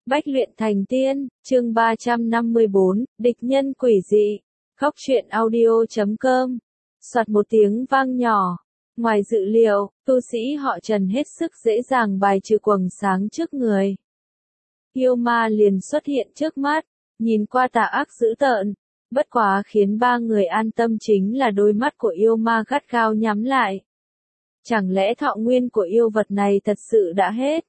Bách luyện thành tiên, chương 354, địch nhân quỷ dị. Góc truyện audio.com. Soạt một tiếng vang nhỏ. Ngoài dự liệu, tu sĩ họ Trần hết sức dễ dàng bài trừ quầng sáng trước người. Yêu ma liền xuất hiện trước mắt, nhìn qua tà ác dữ tợn. Bất quá khiến ba người an tâm chính là đôi mắt của yêu ma gắt gao nhắm lại. Chẳng lẽ thọ nguyên của yêu vật này thật sự đã hết?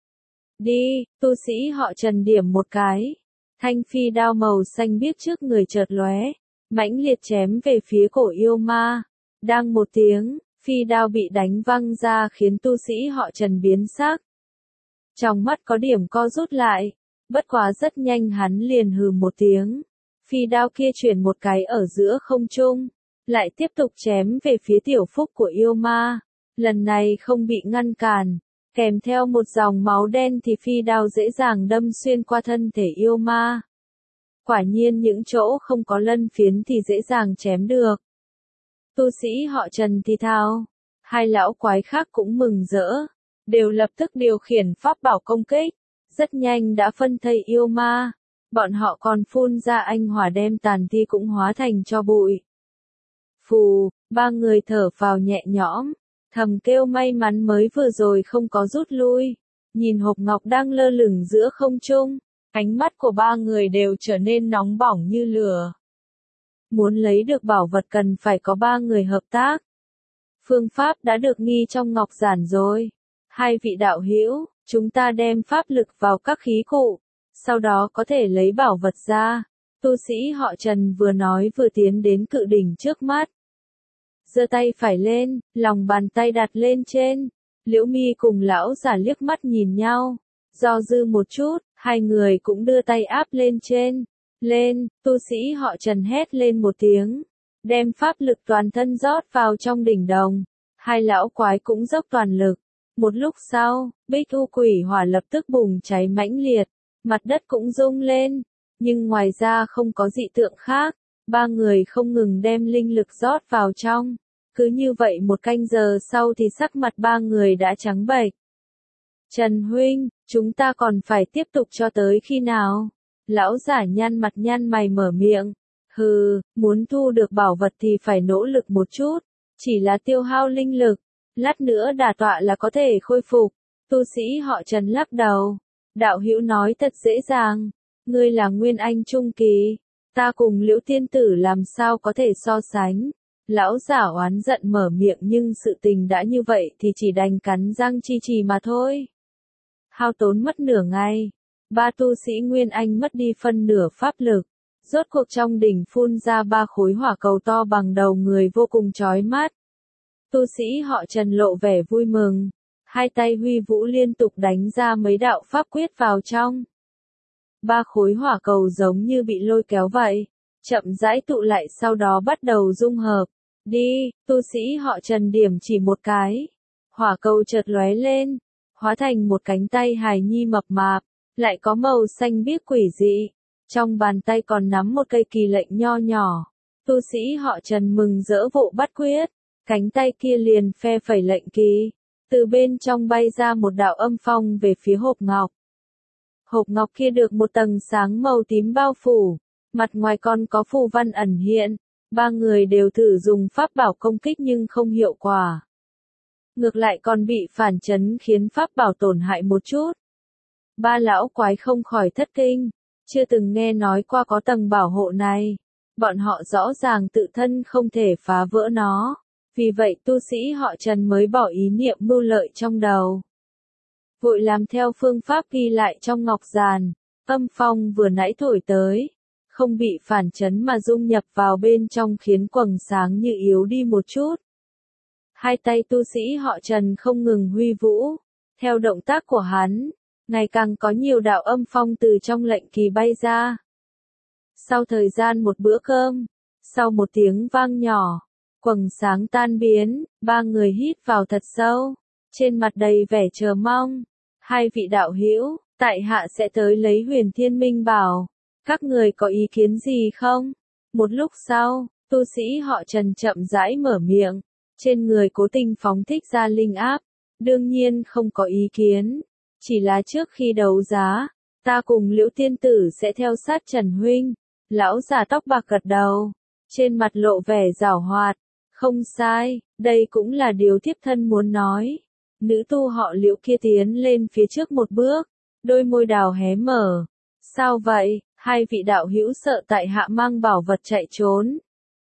Đi, tu sĩ họ Trần điểm một cái. Thanh phi đao màu xanh biếc trước người chợt lóe, mãnh liệt chém về phía cổ yêu ma. Đang một tiếng, phi đao bị đánh văng ra khiến tu sĩ họ Trần biến sắc. Trong mắt có điểm co rút lại, bất quá rất nhanh hắn liền hừ một tiếng. Phi đao kia chuyển một cái ở giữa không trung, lại tiếp tục chém về phía tiểu phúc của yêu ma. Lần này không bị ngăn cản, kèm theo một dòng máu đen thì phi đao dễ dàng đâm xuyên qua thân thể yêu ma. Quả nhiên những chỗ không có lân phiến thì dễ dàng chém được. Tu sĩ họ Trần thì thào, hai lão quái khác cũng mừng rỡ, đều lập tức điều khiển pháp bảo công kích, rất nhanh đã phân thây yêu ma. Bọn họ còn phun ra anh hỏa đem tàn thi cũng hóa thành tro bụi. Phù, ba người thở phào nhẹ nhõm, thầm kêu may mắn mới vừa rồi không có rút lui. Nhìn hộp ngọc đang lơ lửng giữa không trung, ánh mắt của ba người đều trở nên nóng bỏng như lửa. Muốn lấy được bảo vật cần phải có ba người hợp tác. Phương pháp đã được ghi trong ngọc giản rồi. Hai vị đạo hữu, chúng ta đem pháp lực vào các khí cụ, sau đó có thể lấy bảo vật ra. Tu sĩ họ Trần vừa nói vừa tiến đến cự đỉnh trước mắt. Giơ tay phải lên, lòng bàn tay đặt lên trên. Liễu Mi cùng lão giả liếc mắt nhìn nhau. Do dự một chút, hai người cũng đưa tay áp lên trên. Lên, tu sĩ họ Trần hét lên một tiếng. Đem pháp lực toàn thân rót vào trong đỉnh đồng. Hai lão quái cũng dốc toàn lực. Một lúc sau, bích u quỷ hỏa lập tức bùng cháy mãnh liệt. Mặt đất cũng rung lên. Nhưng ngoài ra không có dị tượng khác. Ba người không ngừng đem linh lực rót vào trong. Cứ như vậy một canh giờ sau thì sắc mặt ba người đã trắng bệch. Trần huynh, chúng ta còn phải tiếp tục cho tới khi nào? Lão giả nhăn mặt nhăn mày mở miệng. Hừ, muốn thu được bảo vật thì phải nỗ lực một chút. Chỉ là tiêu hao linh lực. Lát nữa đả tọa là có thể khôi phục. Tu sĩ họ Trần lắc đầu. Đạo hữu nói thật dễ dàng. Ngươi là nguyên anh trung kỳ. Ta cùng Liễu tiên tử làm sao có thể so sánh. Lão giả oán giận mở miệng nhưng sự tình đã như vậy thì chỉ đành cắn răng chi trì mà thôi. Hao tốn mất nửa ngày. Ba tu sĩ Nguyên Anh mất đi phân nửa pháp lực. Rốt cuộc trong đỉnh phun ra ba khối hỏa cầu to bằng đầu người vô cùng chói mắt. Tu sĩ họ Trần lộ vẻ vui mừng. Hai tay huy vũ liên tục đánh ra mấy đạo pháp quyết vào trong. Ba khối hỏa cầu giống như bị lôi kéo vậy. Chậm rãi tụ lại sau đó bắt đầu dung hợp. Đi, tu sĩ họ Trần điểm chỉ một cái. Hỏa cầu chợt lóe lên, hóa thành một cánh tay hài nhi mập mạp, lại có màu xanh biếc quỷ dị. Trong bàn tay còn nắm một cây kỳ lệnh nho nhỏ. Tu sĩ họ Trần mừng rỡ vỗ bắt quyết, cánh tay kia liền phe phẩy lệnh kỳ. Từ bên trong bay ra một đạo âm phong về phía hộp ngọc. Hộp ngọc kia được một tầng sáng màu tím bao phủ, mặt ngoài còn có phù văn ẩn hiện. Ba người đều thử dùng pháp bảo công kích nhưng không hiệu quả. Ngược lại còn bị phản chấn khiến pháp bảo tổn hại một chút. Ba lão quái không khỏi thất kinh, chưa từng nghe nói qua có tầng bảo hộ này. Bọn họ rõ ràng tự thân không thể phá vỡ nó. Vì vậy tu sĩ họ Trần mới bỏ ý niệm mưu lợi trong đầu. Vội làm theo phương pháp ghi lại trong ngọc giản. Âm phong vừa nãy thổi tới. Không bị phản chấn mà dung nhập vào bên trong khiến quầng sáng như yếu đi một chút. Hai tay tu sĩ họ Trần không ngừng huy vũ. Theo động tác của hắn, ngày càng có nhiều đạo âm phong từ trong lệnh kỳ bay ra. Sau thời gian một bữa cơm, sau một tiếng vang nhỏ, quầng sáng tan biến, ba người hít vào thật sâu, trên mặt đầy vẻ chờ mong. Hai vị đạo hữu, tại hạ sẽ tới lấy Huyền Thiên Minh Bảo. Các người có ý kiến gì không? Một lúc sau, tu sĩ họ Trần chậm rãi mở miệng. Trên người cố tình phóng thích ra linh áp. Đương nhiên không có ý kiến. Chỉ là trước khi đấu giá, Ta cùng Liễu tiên tử sẽ theo sát Trần huynh. Lão già tóc bạc gật đầu, trên mặt lộ vẻ giảo hoạt. Không sai, đây cũng là điều thiếp thân muốn nói. Nữ tu họ Liễu kia tiến lên phía trước một bước, đôi môi đào hé mở. Sao vậy, hai vị đạo hữu sợ tại hạ mang bảo vật chạy trốn?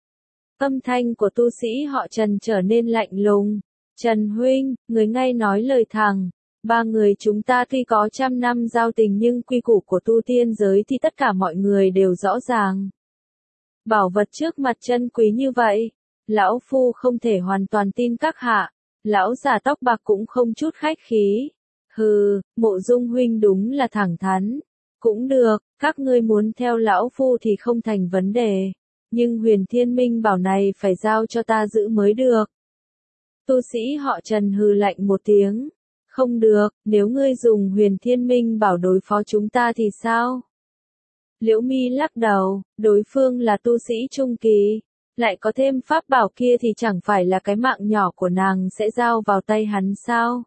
Âm thanh của tu sĩ họ Trần trở nên lạnh lùng. Trần huynh, người ngay nói lời thẳng. Ba người chúng ta tuy có trăm năm giao tình nhưng quy củ của tu tiên giới thì tất cả mọi người đều rõ ràng. Bảo vật trước mặt chân quý như vậy, lão phu không thể hoàn toàn tin các hạ. Lão già tóc bạc cũng không chút khách khí. Hừ, Mộ Dung huynh đúng là thẳng thắn. Cũng được, các ngươi muốn theo lão phu thì không thành vấn đề. Nhưng Huyền Thiên Minh bảo này phải giao cho ta giữ mới được. Tu sĩ họ Trần hừ lạnh một tiếng. Không được, nếu ngươi dùng Huyền Thiên Minh bảo đối phó chúng ta thì sao? Liễu Mi lắc đầu, đối phương là tu sĩ trung kỳ, lại có thêm pháp bảo kia thì chẳng phải là cái mạng nhỏ của nàng sẽ giao vào tay hắn sao?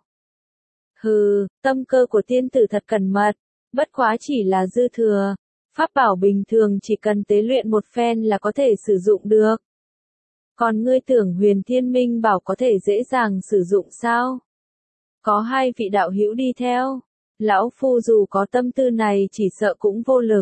Hừ, tâm cơ của tiên tử thật cẩn mật, bất quá chỉ là dư thừa. Pháp bảo bình thường chỉ cần tế luyện một phen là có thể sử dụng được. Còn ngươi tưởng Huyền Thiên Minh bảo có thể dễ dàng sử dụng sao? Có hai vị đạo hữu đi theo. Lão phu dù có tâm tư này chỉ sợ cũng vô lực.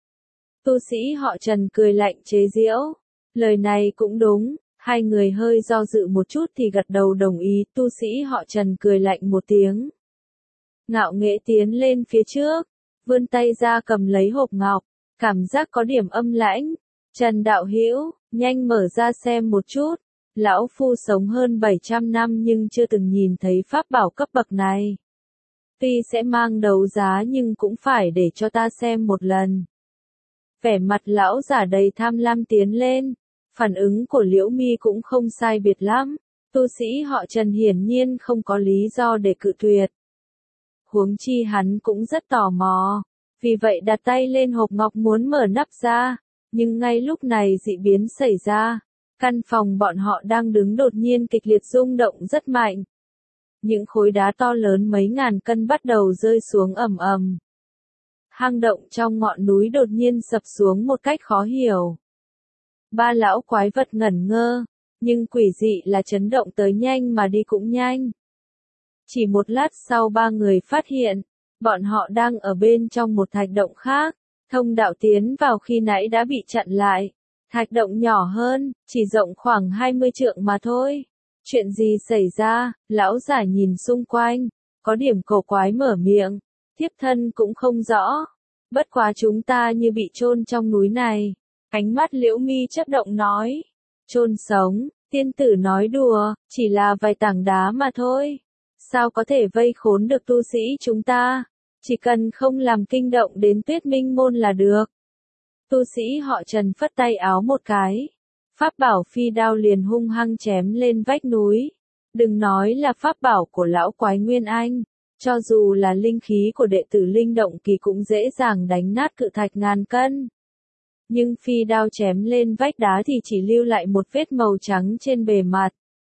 Tu sĩ họ Trần cười lạnh chế giễu. Lời này cũng đúng. Hai người hơi do dự một chút thì gật đầu đồng ý. Tu sĩ họ Trần cười lạnh một tiếng. Ngạo nghễ tiến lên phía trước. Vươn tay ra cầm lấy hộp ngọc. Cảm giác có điểm âm lãnh. Trần đạo hữu, nhanh mở ra xem một chút. Lão phu sống hơn 700 năm nhưng chưa từng nhìn thấy pháp bảo cấp bậc này. Tuy sẽ mang đấu giá nhưng cũng phải để cho ta xem một lần. Vẻ mặt lão giả đầy tham lam tiến lên. Phản ứng của Liễu Mi cũng không sai biệt lắm. Tu sĩ họ Trần hiển nhiên không có lý do để cự tuyệt. Huống chi hắn cũng rất tò mò. Vì vậy đặt tay lên hộp ngọc muốn mở nắp ra. Nhưng ngay lúc này dị biến xảy ra. Căn phòng bọn họ đang đứng đột nhiên kịch liệt rung động rất mạnh. Những khối đá to lớn mấy ngàn cân bắt đầu rơi xuống ầm ầm. Hang động trong ngọn núi đột nhiên sập xuống một cách khó hiểu. Ba lão quái vật ngẩn ngơ, nhưng quỷ dị là chấn động tới nhanh mà đi cũng nhanh. Chỉ một lát sau ba người phát hiện, bọn họ đang ở bên trong một thạch động khác, thông đạo tiến vào khi nãy đã bị chặn lại. Thạch động nhỏ hơn, chỉ rộng khoảng 20 trượng mà thôi. Chuyện gì xảy ra? Lão giả nhìn xung quanh, có điểm cổ quái mở miệng. Thiếp thân cũng không rõ. Bất quá chúng ta như bị chôn trong núi này. Ánh mắt Liễu Mi chớp động nói. Chôn sống, tiên tử nói đùa, chỉ là vài tảng đá mà thôi. Sao có thể vây khốn được tu sĩ chúng ta? Chỉ cần không làm kinh động đến Tuyết Minh môn là được. Tu sĩ họ Trần phất tay áo một cái. Pháp bảo phi đao liền hung hăng chém lên vách núi. Đừng nói là pháp bảo của lão quái Nguyên Anh. Cho dù là linh khí của đệ tử linh động kỳ cũng dễ dàng đánh nát cự thạch ngàn cân. Nhưng phi đao chém lên vách đá thì chỉ lưu lại một vết màu trắng trên bề mặt.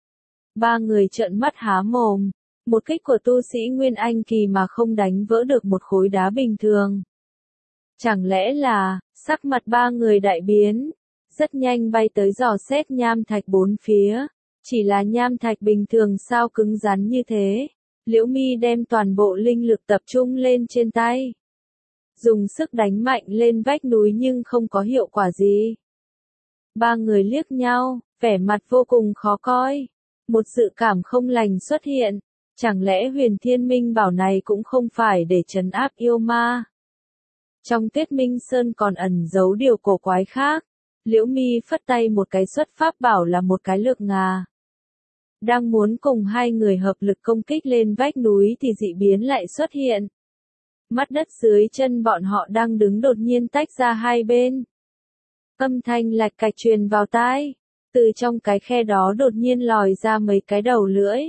Ba người trợn mắt há mồm. Một kích của tu sĩ Nguyên Anh kỳ mà không đánh vỡ được một khối đá bình thường. Chẳng lẽ là, sắc mặt ba người đại biến, rất nhanh bay tới dò xét nham thạch bốn phía. Chỉ là nham thạch bình thường sao cứng rắn như thế. Liễu Mi đem toàn bộ linh lực tập trung lên trên tay. Dùng sức đánh mạnh lên vách núi nhưng không có hiệu quả gì. Ba người liếc nhau, vẻ mặt vô cùng khó coi. Một sự cảm không lành xuất hiện. Chẳng lẽ Huyền Thiên Minh bảo này cũng không phải để trấn áp yêu ma? Trong Tuyết Minh Sơn còn ẩn giấu điều cổ quái khác. Liễu Mi phất tay một cái xuất pháp bảo là một cái lược ngà. Đang muốn cùng hai người hợp lực công kích lên vách núi thì dị biến lại xuất hiện. Mắt đất dưới chân bọn họ đang đứng đột nhiên tách ra hai bên. Âm thanh lạch cạch truyền vào tai. Từ trong cái khe đó đột nhiên lòi ra mấy cái đầu lưỡi.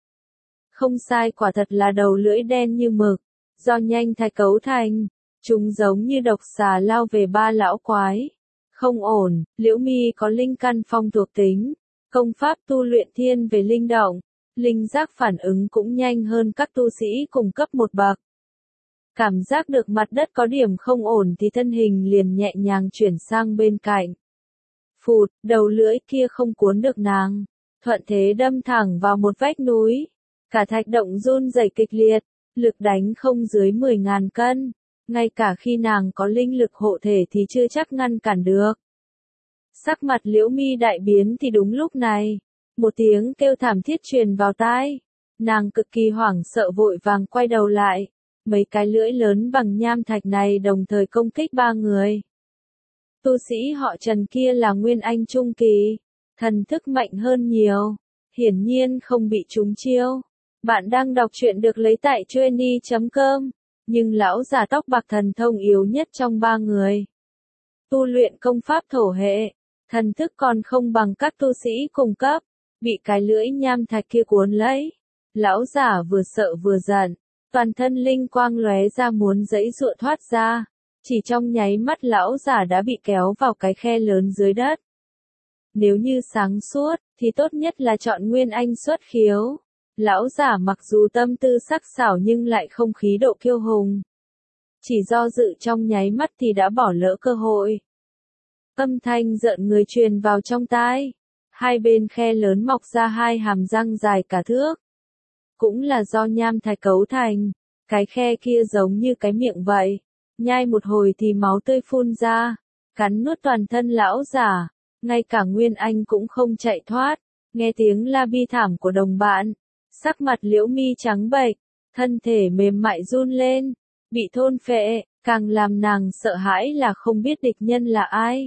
Không sai, quả thật là đầu lưỡi đen như mực. Do nhanh thạch cấu thành. Chúng giống như độc xà lao về ba lão quái. Không ổn, Liễu Mi có linh căn phong thuộc tính. Công pháp tu luyện thiên về linh động. Linh giác phản ứng cũng nhanh hơn các tu sĩ cùng cấp một bậc. Cảm giác được mặt đất có điểm không ổn thì thân hình liền nhẹ nhàng chuyển sang bên cạnh. Phụt, đầu lưỡi kia không cuốn được nàng. Thuận thế đâm thẳng vào một vách núi. Cả thạch động run rẩy kịch liệt, lực đánh không dưới 10.000 cân. Ngay cả khi nàng có linh lực hộ thể thì chưa chắc ngăn cản được. Sắc mặt Liễu Mi đại biến thì đúng lúc này, một tiếng kêu thảm thiết truyền vào tai. Nàng cực kỳ hoảng sợ vội vàng quay đầu lại. Mấy cái lưỡi lớn bằng nham thạch này đồng thời công kích ba người. Tu sĩ họ Trần kia là Nguyên Anh Trung Kỳ, thần thức mạnh hơn nhiều, hiển nhiên không bị trúng chiêu. Bạn đang đọc truyện được lấy tại trueni.com, nhưng lão già tóc bạc thần thông yếu nhất trong ba người. Tu luyện công pháp thổ hệ, thần thức còn không bằng các tu sĩ cùng cấp, bị cái lưỡi nham thạch kia cuốn lấy. Lão giả vừa sợ vừa giận, toàn thân linh quang lóe ra muốn giãy giụa thoát ra. Chỉ trong nháy mắt lão giả đã bị kéo vào cái khe lớn dưới đất. Nếu như sáng suốt, thì tốt nhất là chọn Nguyên Anh xuất khiếu. Lão giả mặc dù tâm tư sắc sảo nhưng lại không khí độ kiêu hùng. Chỉ do dự trong nháy mắt thì đã bỏ lỡ cơ hội. Âm thanh rợn người truyền vào trong tai. Hai bên khe lớn mọc ra hai hàm răng dài cả thước. Cũng là do nham thạch cấu thành. Cái khe kia giống như cái miệng vậy. Nhai một hồi thì máu tươi phun ra, cắn nuốt toàn thân lão giả, ngay cả Nguyên Anh cũng không chạy thoát. Nghe tiếng la bi thảm của đồng bạn, sắc mặt Liễu Mi trắng bệch, thân thể mềm mại run lên, bị thôn phệ, càng làm nàng sợ hãi là không biết địch nhân là ai.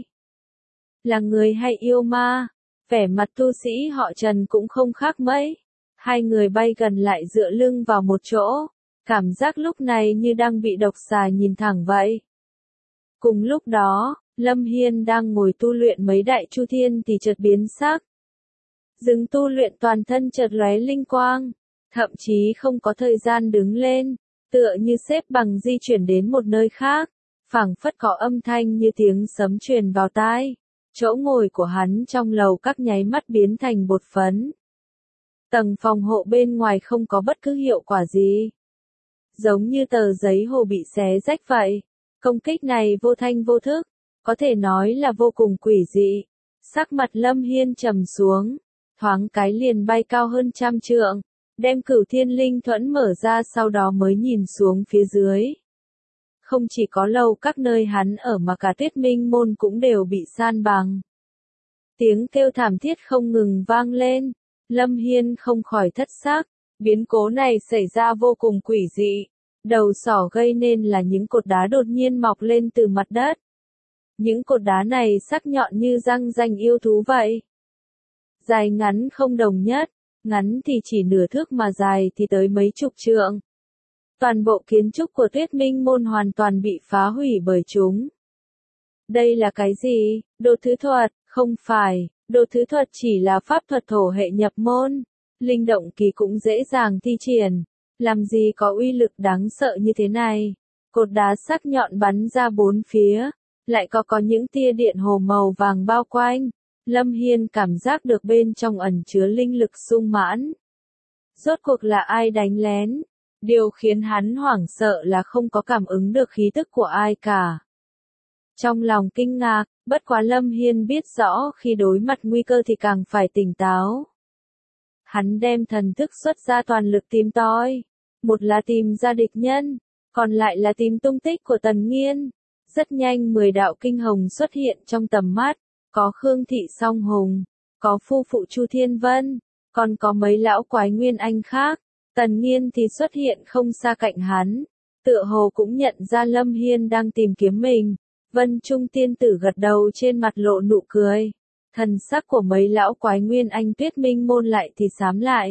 Là người hay yêu ma? Vẻ mặt tu sĩ họ Trần cũng không khác mấy. Hai người bay gần lại dựa lưng vào một chỗ. Cảm giác lúc này như đang bị độc xà nhìn thẳng vậy. Cùng lúc đó, Lâm Hiên đang ngồi tu luyện mấy đại chu thiên thì chợt biến sắc. Dừng tu luyện toàn thân chợt lóe linh quang, thậm chí không có thời gian đứng lên, tựa như xếp bằng di chuyển đến một nơi khác, phảng phất có âm thanh như tiếng sấm truyền vào tai. Chỗ ngồi của hắn trong lầu các nháy mắt biến thành bột phấn. Tầng phòng hộ bên ngoài không có bất cứ hiệu quả gì. Giống như tờ giấy hồ bị xé rách vậy. Công kích này vô thanh vô thức, có thể nói là vô cùng quỷ dị. Sắc mặt Lâm Hiên trầm xuống, thoáng cái liền bay cao hơn 100 trượng, đem Cửu Thiên Linh Thuẫn mở ra sau đó mới nhìn xuống phía dưới. Không chỉ có lầu các nơi hắn ở mà cả Tuyết Minh môn cũng đều bị san bằng. Tiếng kêu thảm thiết không ngừng vang lên, Lâm Hiên không khỏi thất sắc. Biến cố này xảy ra vô cùng quỷ dị. Đầu sỏ gây nên là những cột đá đột nhiên mọc lên từ mặt đất. Những cột đá này sắc nhọn như răng ranh yêu thú vậy. Dài ngắn không đồng nhất, ngắn thì chỉ nửa thước mà dài thì tới mấy chục trượng. Toàn bộ kiến trúc của Tuyết Minh môn hoàn toàn bị phá hủy bởi chúng. Đây là cái gì? Đồ thứ thuật? Không phải, đồ thứ thuật chỉ là pháp thuật thổ hệ nhập môn. Linh động kỳ cũng dễ dàng thi triển, làm gì có uy lực đáng sợ như thế này. Cột đá sắc nhọn bắn ra bốn phía, lại có những tia điện hồ màu vàng bao quanh. Lâm Hiên cảm giác được bên trong ẩn chứa linh lực sung mãn. Rốt cuộc là ai đánh lén? Điều khiến hắn hoảng sợ là không có cảm ứng được khí tức của ai cả. Trong lòng kinh ngạc, bất quá Lâm Hiên biết rõ khi đối mặt nguy cơ thì càng phải tỉnh táo. Hắn đem thần thức xuất ra toàn lực tìm tòi. Một là tìm ra địch nhân, còn lại là tìm tung tích của Tần Nghiên. Rất nhanh 10 đạo kinh hồng xuất hiện trong tầm mắt, có Khương Thị Song Hùng, có phu phụ Chu Thiên Vân, còn có mấy lão quái Nguyên Anh khác. Tần Nghiên thì xuất hiện không xa cạnh hắn, tựa hồ cũng nhận ra Lâm Hiên đang tìm kiếm mình. Vân Trung tiên tử gật đầu trên mặt lộ nụ cười. Thần sắc của mấy lão quái Nguyên Anh Tuyết Minh môn lại thì xám lại.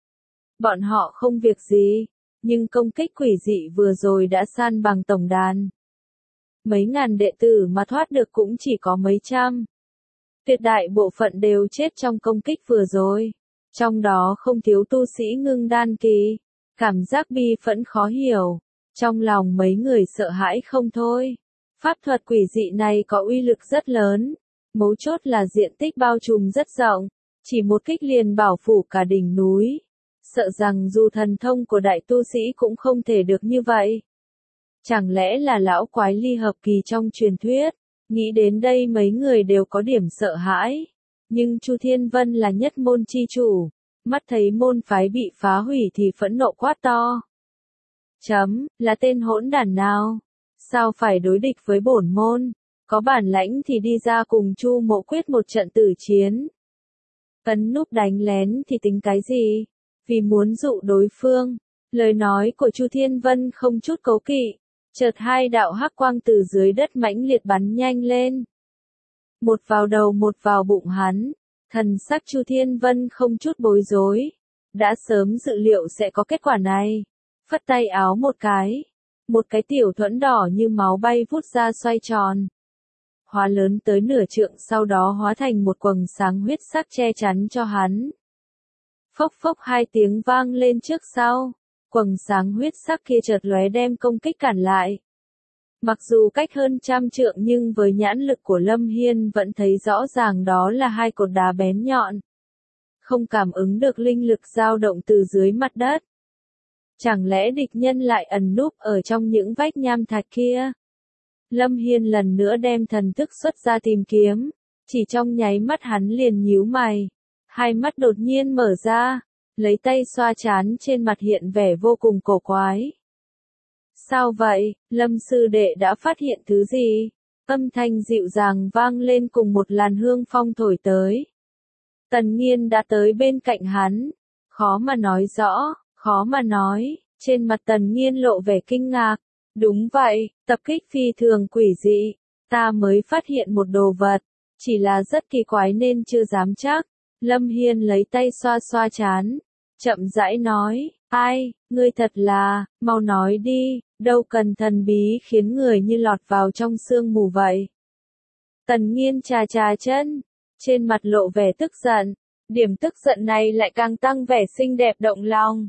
Bọn họ không việc gì, nhưng công kích quỷ dị vừa rồi đã san bằng tổng đàn. Mấy ngàn đệ tử mà thoát được cũng chỉ có mấy trăm. Tuyệt đại bộ phận đều chết trong công kích vừa rồi. Trong đó không thiếu tu sĩ ngưng đan kỳ. Cảm giác bi phẫn khó hiểu. Trong lòng mấy người sợ hãi không thôi. Pháp thuật quỷ dị này có uy lực rất lớn. Mấu chốt là diện tích bao trùm rất rộng. Chỉ một kích liền bảo phủ cả đỉnh núi. Sợ rằng dù thần thông của đại tu sĩ cũng không thể được như vậy. Chẳng lẽ là lão quái ly hợp kỳ trong truyền thuyết? Nghĩ đến đây mấy người đều có điểm sợ hãi. Nhưng Chu Thiên Vân là nhất môn chi chủ, mắt thấy môn phái bị phá hủy thì phẫn nộ quát to. Là tên hỗn đản nào? Sao phải đối địch với bổn môn? Có bản lãnh thì đi ra cùng Chu Mộ quyết một trận tử chiến. Ấn núp đánh lén thì tính cái gì? Vì muốn dụ đối phương. Lời nói của Chu Thiên Vân không chút cấu kỵ. Chợt hai đạo hắc quang từ dưới đất mãnh liệt bắn nhanh lên. Một vào đầu một vào bụng hắn. Thần sắc Chu Thiên Vân không chút bối rối. Đã sớm dự liệu sẽ có kết quả này. Phất tay áo một cái tiểu thuẫn đỏ như máu bay vút ra xoay tròn. Hóa lớn tới nửa trượng sau đó hóa thành một quầng sáng huyết sắc che chắn cho hắn. Phốc phốc hai tiếng vang lên trước sau. Quầng sáng huyết sắc kia chợt lóe đem công kích cản lại. Mặc dù cách hơn 100 trượng nhưng với nhãn lực của Lâm Hiên vẫn thấy rõ ràng đó là hai cột đá bén nhọn. Không cảm ứng được linh lực dao động từ dưới mặt đất. Chẳng lẽ địch nhân lại ẩn núp ở trong những vách nham thạch kia? Lâm Hiên lần nữa đem thần thức xuất ra tìm kiếm. Chỉ trong nháy mắt hắn liền nhíu mày. Hai mắt đột nhiên mở ra. Lấy tay xoa trán trên mặt hiện vẻ vô cùng cổ quái. Sao vậy, Lâm sư đệ đã phát hiện thứ gì? Âm thanh dịu dàng vang lên cùng một làn hương phong thổi tới. Tần Nghiên đã tới bên cạnh hắn. Khó mà nói rõ, khó mà nói. Trên mặt Tần Nghiên lộ vẻ kinh ngạc. Đúng vậy, tập kích phi thường quỷ dị. Ta mới phát hiện một đồ vật. Chỉ là rất kỳ quái nên chưa dám chắc. Lâm Hiên lấy tay xoa xoa trán. Chậm rãi nói, ai, ngươi thật là, mau nói đi, đâu cần thần bí khiến người như lọt vào trong sương mù vậy. Tần Nghiên chà chà chân, trên mặt lộ vẻ tức giận, điểm tức giận này lại càng tăng vẻ xinh đẹp động lòng.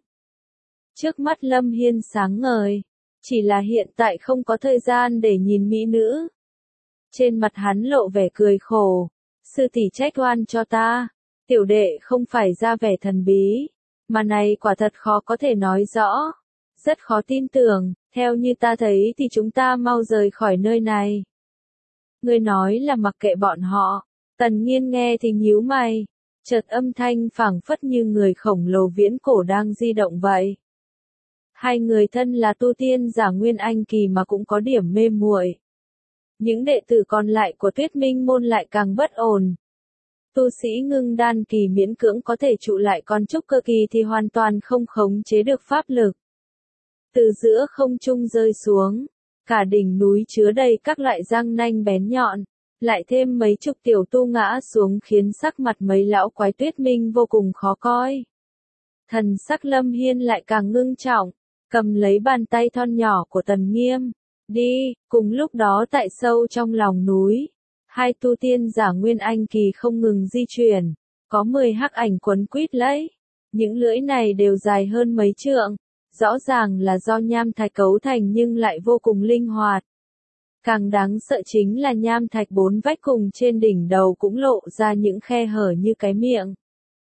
Trước mắt Lâm Hiên sáng ngời, chỉ là hiện tại không có thời gian để nhìn mỹ nữ. Trên mặt hắn lộ vẻ cười khổ, sư tỷ trách oan cho ta, tiểu đệ không phải ra vẻ thần bí. Mà này quả thật khó có thể nói rõ. Rất khó tin tưởng, theo như ta thấy thì chúng ta mau rời khỏi nơi này. Ngươi nói là mặc kệ bọn họ. Tần Nghiên nghe thì nhíu mày. Chợt âm thanh phảng phất như người khổng lồ viễn cổ đang di động vậy. Hai người thân là tu tiên giả Nguyên Anh kỳ mà cũng có điểm mê muội. Những đệ tử còn lại của Tuyết Minh môn lại càng bất ổn. Tu sĩ ngưng đan kỳ miễn cưỡng có thể trụ lại còn trúc cơ kỳ thì hoàn toàn không khống chế được pháp lực. Từ giữa không trung rơi xuống, cả đỉnh núi chứa đầy các loại răng nanh bén nhọn, lại thêm mấy chục tiểu tu ngã xuống khiến sắc mặt mấy lão quái Tuyết Minh vô cùng khó coi. Thần sắc Lâm Hiên lại càng ngưng trọng, cầm lấy bàn tay thon nhỏ của Tần Nghiêm, đi, cùng lúc đó tại sâu trong lòng núi. Hai tu tiên giả Nguyên Anh kỳ không ngừng di chuyển, có 10 hắc ảnh quấn quýt lấy. Những lưỡi này đều dài hơn mấy trượng, rõ ràng là do nham thạch cấu thành nhưng lại vô cùng linh hoạt. Càng đáng sợ chính là nham thạch 4 vách cùng trên đỉnh đầu cũng lộ ra những khe hở như cái miệng.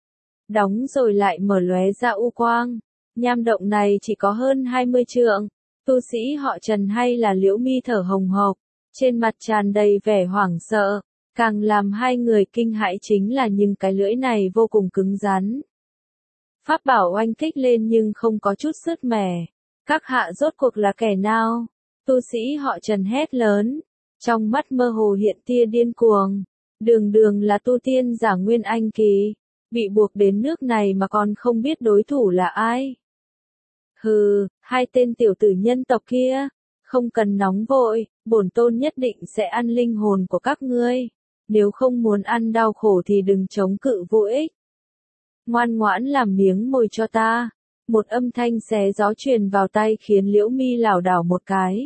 Đóng rồi lại mở lóe ra u quang. Nham động này chỉ có hơn 20 trượng. Tu sĩ họ Trần hay là Liễu Mi thở hồng hộc. Trên mặt tràn đầy vẻ hoảng sợ, càng làm hai người kinh hãi chính là những cái lưỡi này vô cùng cứng rắn. Pháp bảo oanh kích lên nhưng không có chút sứt mẻ. Các hạ rốt cuộc là kẻ nào? Tu sĩ họ Trần hét lớn, trong mắt mơ hồ hiện tia điên cuồng. Đường đường là tu tiên giả Nguyên Anh kỳ, bị buộc đến nước này mà còn không biết đối thủ là ai. Hừ, hai tên tiểu tử nhân tộc kia. Không cần nóng vội, bổn tôn nhất định sẽ ăn linh hồn của các ngươi. Nếu không muốn ăn đau khổ thì đừng chống cự vô ích. Ngoan ngoãn làm miếng mồi cho ta. Một âm thanh xé gió truyền vào tay khiến Liễu Mi lảo đảo một cái.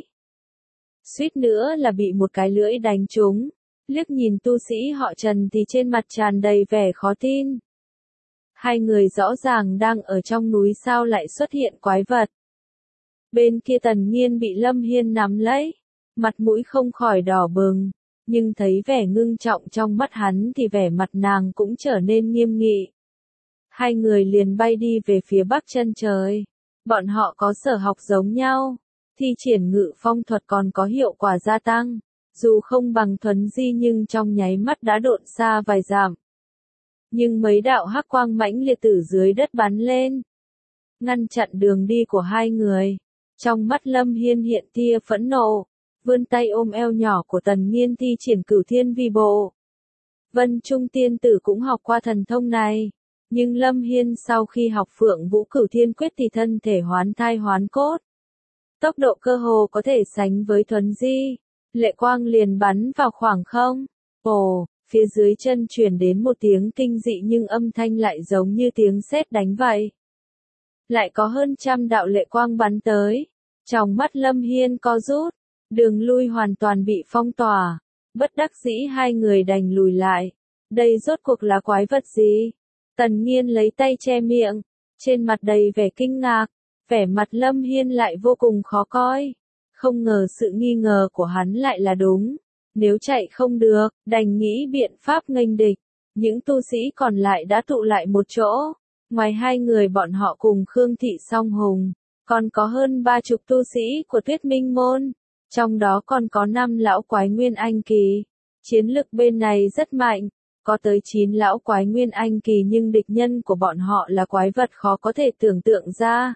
Suýt nữa là bị một cái lưỡi đánh trúng. Liếc nhìn tu sĩ họ Trần thì trên mặt tràn đầy vẻ khó tin. Hai người rõ ràng đang ở trong núi sao lại xuất hiện quái vật. Bên kia Tần Nghiên bị Lâm Hiên nắm lấy, mặt mũi không khỏi đỏ bừng, nhưng thấy vẻ ngưng trọng trong mắt hắn thì vẻ mặt nàng cũng trở nên nghiêm nghị. Hai người liền bay đi về phía bắc chân trời. Bọn họ có sở học giống nhau, thi triển ngự phong thuật còn có hiệu quả gia tăng. Dù không bằng thuấn di nhưng trong nháy mắt đã độn xa vài dặm. Nhưng mấy đạo hắc quang mãnh liệt từ dưới đất bắn lên, ngăn chặn đường đi của hai người. Trong mắt Lâm Hiên hiện tia phẫn nộ, vươn tay ôm eo nhỏ của Tần Nghiên thi triển Cửu Thiên Vi Bộ. Vân Trung tiên tử cũng học qua thần thông này, nhưng Lâm Hiên sau khi học Phượng Vũ Cửu Thiên Quyết thì thân thể hoán thai hoán cốt. Tốc độ cơ hồ có thể sánh với thuấn di, lệ quang liền bắn vào khoảng không. Ồ, phía dưới chân truyền đến một tiếng kinh dị nhưng âm thanh lại giống như tiếng sét đánh vậy. Lại có hơn trăm đạo lệ quang bắn tới. Trong mắt Lâm Hiên co rút, đường lui hoàn toàn bị phong tỏa. Bất đắc dĩ hai người đành lùi lại. Đây rốt cuộc là quái vật gì? Tần Nghiên lấy tay che miệng, trên mặt đầy vẻ kinh ngạc, vẻ mặt Lâm Hiên lại vô cùng khó coi. Không ngờ sự nghi ngờ của hắn lại là đúng. Nếu chạy không được, đành nghĩ biện pháp nghênh địch. Những tu sĩ còn lại đã tụ lại một chỗ. Ngoài hai người bọn họ cùng Khương Thị Song Hùng, còn có hơn 30 tu sĩ của Tuyết Minh Môn. Trong đó còn có 5 lão quái Nguyên Anh Kỳ. Chiến lực bên này rất mạnh, có tới 9 lão quái Nguyên Anh Kỳ nhưng địch nhân của bọn họ là quái vật khó có thể tưởng tượng ra.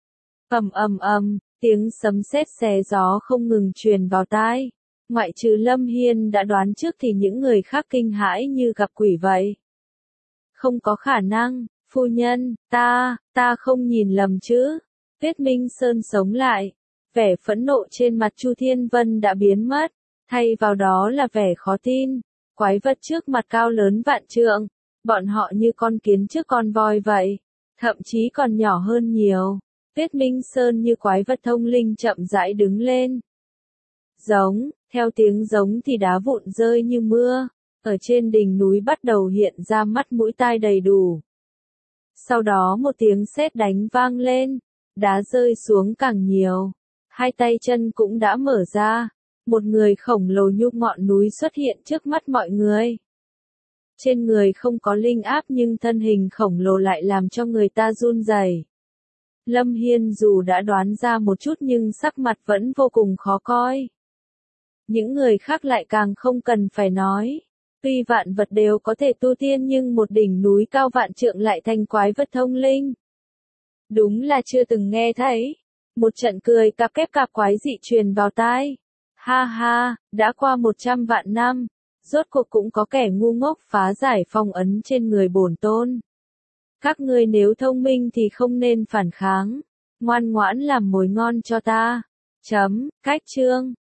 Ầm, tiếng sấm sét xé gió không ngừng truyền vào tai. Ngoại trừ Lâm Hiên đã đoán trước thì những người khác kinh hãi như gặp quỷ vậy. Không có khả năng, phu nhân, ta không nhìn lầm chứ. Tuyết Minh Sơn sống lại. Vẻ phẫn nộ trên mặt Chu Thiên Vân đã biến mất, thay vào đó là vẻ khó tin. Quái vật trước mặt cao lớn vạn trượng, bọn họ như con kiến trước con voi vậy, thậm chí còn nhỏ hơn nhiều. Tuyết Minh Sơn như quái vật thông linh chậm rãi đứng lên. Giống, theo tiếng giống thì đá vụn rơi như mưa, ở trên đỉnh núi bắt đầu hiện ra mắt mũi tai đầy đủ. Sau đó một tiếng sét đánh vang lên, đá rơi xuống càng nhiều. Hai tay chân cũng đã mở ra, một người khổng lồ như ngọn núi xuất hiện trước mắt mọi người. Trên người không có linh áp nhưng thân hình khổng lồ lại làm cho người ta run rẩy. Lâm Hiên dù đã đoán ra một chút nhưng sắc mặt vẫn vô cùng khó coi. Những người khác lại càng không cần phải nói. Tuy vạn vật đều có thể tu tiên nhưng một đỉnh núi cao vạn trượng lại thành quái vật thông linh. Đúng là chưa từng nghe thấy. Một trận cười cặp kép cặp quái dị truyền vào tai. Ha ha, đã qua 100 vạn năm, rốt cuộc cũng có kẻ ngu ngốc phá giải phong ấn trên người bổn tôn. Các ngươi nếu thông minh thì không nên phản kháng, ngoan ngoãn làm mồi ngon cho ta. Cách chương